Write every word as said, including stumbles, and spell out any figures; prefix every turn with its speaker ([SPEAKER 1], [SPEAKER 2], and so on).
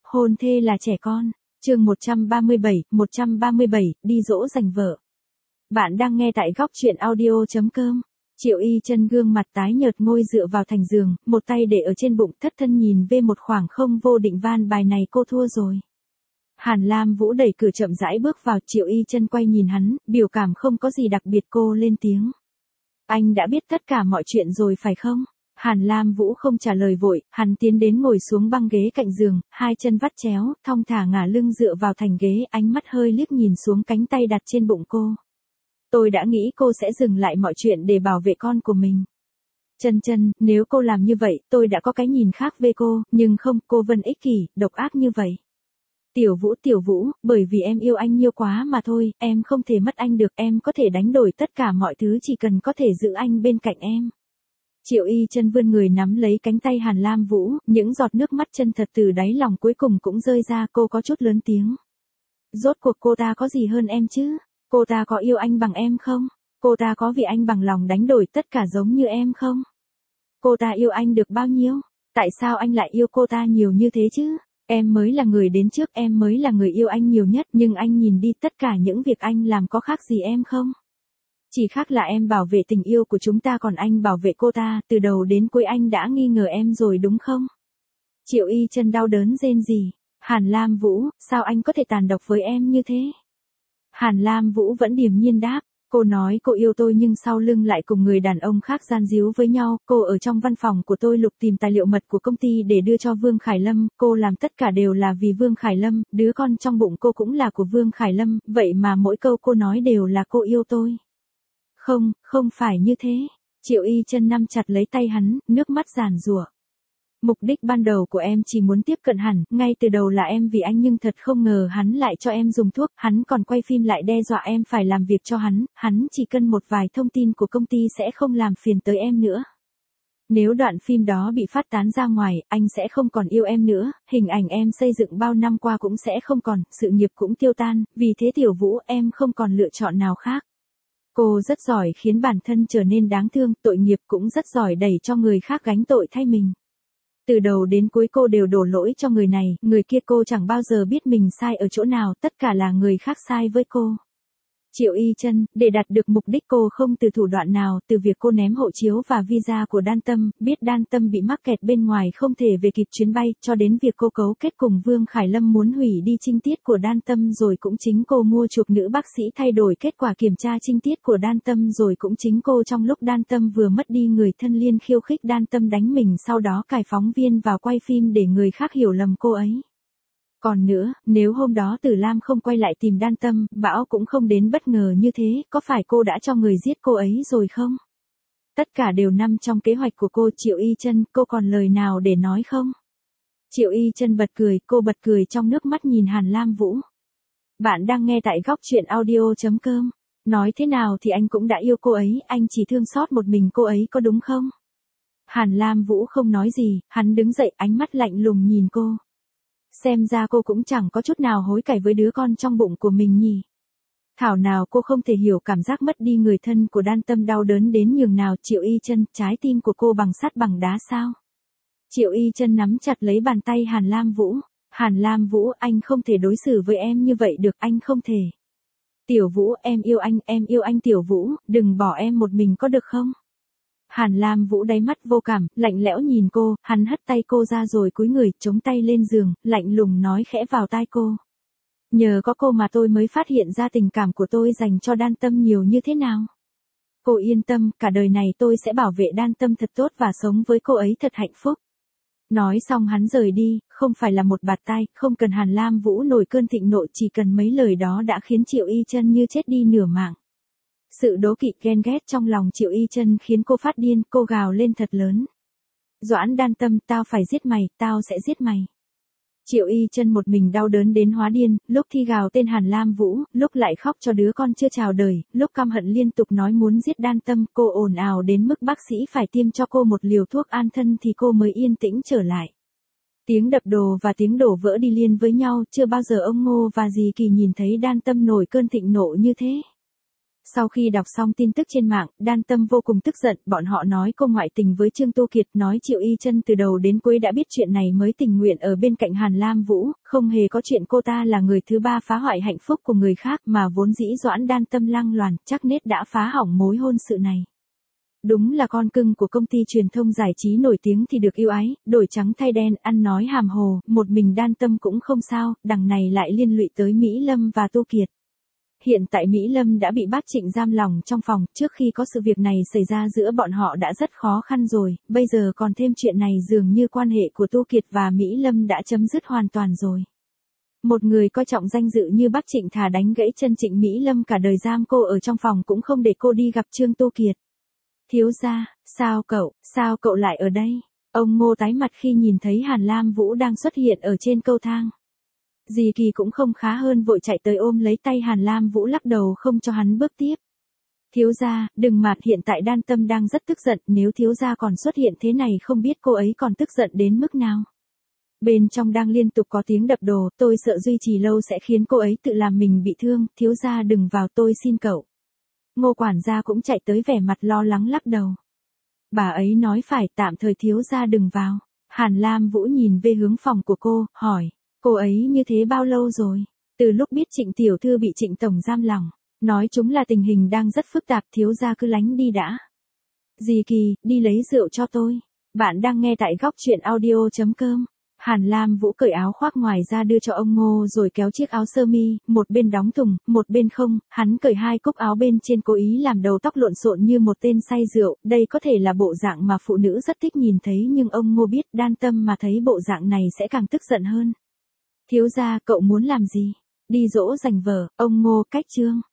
[SPEAKER 1] hôn thê là trẻ con. Chương một trăm ba mươi bảy, một trăm ba mươi bảy, đi dỗ dành vợ. Bạn đang nghe tại góc truyện audio chấm com. Triệu Y Chân gương mặt tái nhợt ngồi dựa vào thành giường, một tay để ở trên bụng, thất thân nhìn về một khoảng không vô định, van bài này cô thua rồi. Hàn Lam Vũ đẩy cửa chậm rãi bước vào, Triệu Y Chân quay nhìn hắn, biểu cảm không có gì đặc biệt, cô lên tiếng. Anh đã biết tất cả mọi chuyện rồi phải không? Hàn Lam Vũ không trả lời vội, hắn tiến đến ngồi xuống băng ghế cạnh giường, hai chân vắt chéo, thong thả ngả lưng dựa vào thành ghế, ánh mắt hơi liếc nhìn xuống cánh tay đặt trên bụng cô. Tôi đã nghĩ cô sẽ dừng lại mọi chuyện để bảo vệ con của mình. Chân Chân, nếu cô làm như vậy, tôi đã có cái nhìn khác về cô, nhưng không, cô vẫn ích kỷ, độc ác như vậy. Tiểu Vũ, Tiểu Vũ, bởi vì em yêu anh nhiều quá mà thôi, em không thể mất anh được, em có thể đánh đổi tất cả mọi thứ chỉ cần có thể giữ anh bên cạnh em. Triệu Y Chân vươn người nắm lấy cánh tay Hàn Lam Vũ, những giọt nước mắt chân thật từ đáy lòng cuối cùng cũng rơi ra, cô có chút lớn tiếng. Rốt cuộc cô ta có gì hơn em chứ? Cô ta có yêu anh bằng em không? Cô ta có vì anh bằng lòng đánh đổi tất cả giống như em không? Cô ta yêu anh được bao nhiêu? Tại sao anh lại yêu cô ta nhiều như thế chứ? Em mới là người đến trước, em mới là người yêu anh nhiều nhất, nhưng anh nhìn đi, tất cả những việc anh làm có khác gì em không? Chỉ khác là em bảo vệ tình yêu của chúng ta còn anh bảo vệ cô ta, từ đầu đến cuối anh đã nghi ngờ em rồi đúng không? Triệu Y Chân đau đớn rên rỉ. Hàn Lam Vũ, sao anh có thể tàn độc với em như thế? Hàn Lam Vũ vẫn điềm nhiên đáp, cô nói cô yêu tôi nhưng sau lưng lại cùng người đàn ông khác gian díu với nhau, cô ở trong văn phòng của tôi lục tìm tài liệu mật của công ty để đưa cho Vương Khải Lâm, cô làm tất cả đều là vì Vương Khải Lâm, đứa con trong bụng cô cũng là của Vương Khải Lâm, vậy mà mỗi câu cô nói đều là cô yêu tôi. Không, không phải như thế. Triệu Y Chân nắm chặt lấy tay hắn, nước mắt giàn giụa. Mục đích ban đầu của em chỉ muốn tiếp cận hắn, ngay từ đầu là em vì anh nhưng thật không ngờ hắn lại cho em dùng thuốc, hắn còn quay phim lại đe dọa em phải làm việc cho hắn, hắn chỉ cần một vài thông tin của công ty sẽ không làm phiền tới em nữa. Nếu đoạn phim đó bị phát tán ra ngoài, anh sẽ không còn yêu em nữa, hình ảnh em xây dựng bao năm qua cũng sẽ không còn, sự nghiệp cũng tiêu tan, vì thế Tiểu Vũ em không còn lựa chọn nào khác. Cô rất giỏi khiến bản thân trở nên đáng thương, tội nghiệp cũng rất giỏi đẩy cho người khác gánh tội thay mình. Từ đầu đến cuối cô đều đổ lỗi cho người này, người kia cô chẳng bao giờ biết mình sai ở chỗ nào, tất cả là người khác sai với cô. Triệu Y Chân, để đạt được mục đích cô không từ thủ đoạn nào, từ việc cô ném hộ chiếu và visa của Đan Tâm, biết Đan Tâm bị mắc kẹt bên ngoài không thể về kịp chuyến bay, cho đến việc cô cấu kết cùng Vương Khải Lâm muốn hủy đi trinh tiết của Đan Tâm, rồi cũng chính cô mua chuộc nữ bác sĩ thay đổi kết quả kiểm tra trinh tiết của Đan Tâm, rồi cũng chính cô trong lúc Đan Tâm vừa mất đi người thân liên khiêu khích Đan Tâm đánh mình, sau đó cài phóng viên vào quay phim để người khác hiểu lầm cô ấy. Còn nữa, nếu hôm đó Tử Lam không quay lại tìm Đan Tâm, bão cũng không đến bất ngờ như thế, có phải cô đã cho người giết cô ấy rồi không? Tất cả đều nằm trong kế hoạch của cô. Triệu Y Chân, cô còn lời nào để nói không? Triệu Y Chân bật cười, cô bật cười trong nước mắt nhìn Hàn Lam Vũ. Bạn đang nghe tại góc truyện audio chấm com. Nói thế nào thì anh cũng đã yêu cô ấy, anh chỉ thương xót một mình cô ấy có đúng không? Hàn Lam Vũ không nói gì, hắn đứng dậy, ánh mắt lạnh lùng nhìn cô. Xem ra cô cũng chẳng có chút nào hối cải với đứa con trong bụng của mình nhỉ. Thảo nào cô không thể hiểu cảm giác mất đi người thân của Đan Tâm đau đớn đến nhường nào. Triệu Y Chân, trái tim của cô bằng sắt bằng đá sao? Triệu Y Chân nắm chặt lấy bàn tay Hàn Lam Vũ. Hàn Lam Vũ, anh không thể đối xử với em như vậy được, anh không thể. Tiểu Vũ, em yêu anh, em yêu anh Tiểu Vũ, đừng bỏ em một mình có được không? Hàn Lam Vũ đáy mắt vô cảm, lạnh lẽo nhìn cô, hắn hất tay cô ra rồi cúi người, chống tay lên giường, lạnh lùng nói khẽ vào tai cô. Nhờ có cô mà tôi mới phát hiện ra tình cảm của tôi dành cho Đan Tâm nhiều như thế nào. Cô yên tâm, cả đời này tôi sẽ bảo vệ Đan Tâm thật tốt và sống với cô ấy thật hạnh phúc. Nói xong hắn rời đi, không phải là một bạt tai, không cần Hàn Lam Vũ nổi cơn thịnh nộ, chỉ cần mấy lời đó đã khiến Triệu Y Chân như chết đi nửa mạng. Sự đố kỵ ghen ghét trong lòng Triệu Y Chân khiến cô phát điên, cô gào lên thật lớn. Doãn Đan Tâm, tao phải giết mày, tao sẽ giết mày. Triệu Y Chân một mình đau đớn đến hóa điên, lúc thì gào tên Hàn Lam Vũ, lúc lại khóc cho đứa con chưa chào đời, lúc căm hận liên tục nói muốn giết Đan Tâm, cô ồn ào đến mức bác sĩ phải tiêm cho cô một liều thuốc an thân thì cô mới yên tĩnh trở lại. Tiếng đập đồ và tiếng đổ vỡ đi liền với nhau, chưa bao giờ ông Ngô và dì Kỳ nhìn thấy Đan Tâm nổi cơn thịnh nộ như thế. Sau khi đọc xong tin tức trên mạng, Đan Tâm vô cùng tức giận, bọn họ nói cô ngoại tình với Trương Tu Kiệt, nói Triệu Y Chân từ đầu đến cuối đã biết chuyện này mới tình nguyện ở bên cạnh Hàn Lam Vũ, không hề có chuyện cô ta là người thứ ba phá hoại hạnh phúc của người khác mà vốn dĩ Doãn Đan Tâm lăng loàn, chắc nết đã phá hỏng mối hôn sự này. Đúng là con cưng của công ty truyền thông giải trí nổi tiếng thì được yêu ái, đổi trắng thay đen, ăn nói hàm hồ, một mình Đan Tâm cũng không sao, đằng này lại liên lụy tới Mỹ Lâm và Tu Kiệt. Hiện tại Mỹ Lâm đã bị bác Trịnh giam lòng trong phòng, trước khi có sự việc này xảy ra giữa bọn họ đã rất khó khăn rồi, bây giờ còn thêm chuyện này dường như quan hệ của Tu Kiệt và Mỹ Lâm đã chấm dứt hoàn toàn rồi. Một người coi trọng danh dự như bác Trịnh thà đánh gãy chân Trịnh Mỹ Lâm cả đời giam cô ở trong phòng cũng không để cô đi gặp Trương Tu Kiệt. Thiếu gia, sao cậu, sao cậu lại ở đây? Ông Ngô tái mặt khi nhìn thấy Hàn Lam Vũ đang xuất hiện ở trên cầu thang. Dì Kỳ cũng không khá hơn vội chạy tới ôm lấy tay Hàn Lam Vũ lắc đầu không cho hắn bước tiếp. Thiếu gia, đừng mạt, hiện tại Đan Tâm đang rất tức giận, nếu thiếu gia còn xuất hiện thế này không biết cô ấy còn tức giận đến mức nào. Bên trong đang liên tục có tiếng đập đồ, tôi sợ duy trì lâu sẽ khiến cô ấy tự làm mình bị thương, thiếu gia đừng vào tôi xin cậu. Ngô quản gia cũng chạy tới vẻ mặt lo lắng lắc đầu. Bà ấy nói phải, tạm thời thiếu gia đừng vào. Hàn Lam Vũ nhìn về hướng phòng của cô, hỏi. Cô ấy như thế bao lâu rồi? Từ lúc biết Trịnh tiểu thư bị Trịnh tổng giam lòng. Nói chúng là tình hình đang rất phức tạp, thiếu gia cứ lánh đi đã. Dì Kỳ, đi lấy rượu cho tôi. Bạn đang nghe tại góc truyện audio chấm com. Hàn Lam Vũ cởi áo khoác ngoài ra đưa cho ông Ngô rồi kéo chiếc áo sơ mi, một bên đóng thùng, một bên không, hắn cởi hai cúc áo bên trên cố ý làm đầu tóc lộn xộn như một tên say rượu, đây có thể là bộ dạng mà phụ nữ rất thích nhìn thấy nhưng ông Ngô biết Đan Tâm mà thấy bộ dạng này sẽ càng tức giận hơn. Thiếu gia, cậu muốn làm gì? Đi dỗ dành vợ, ông Ngô cách trương.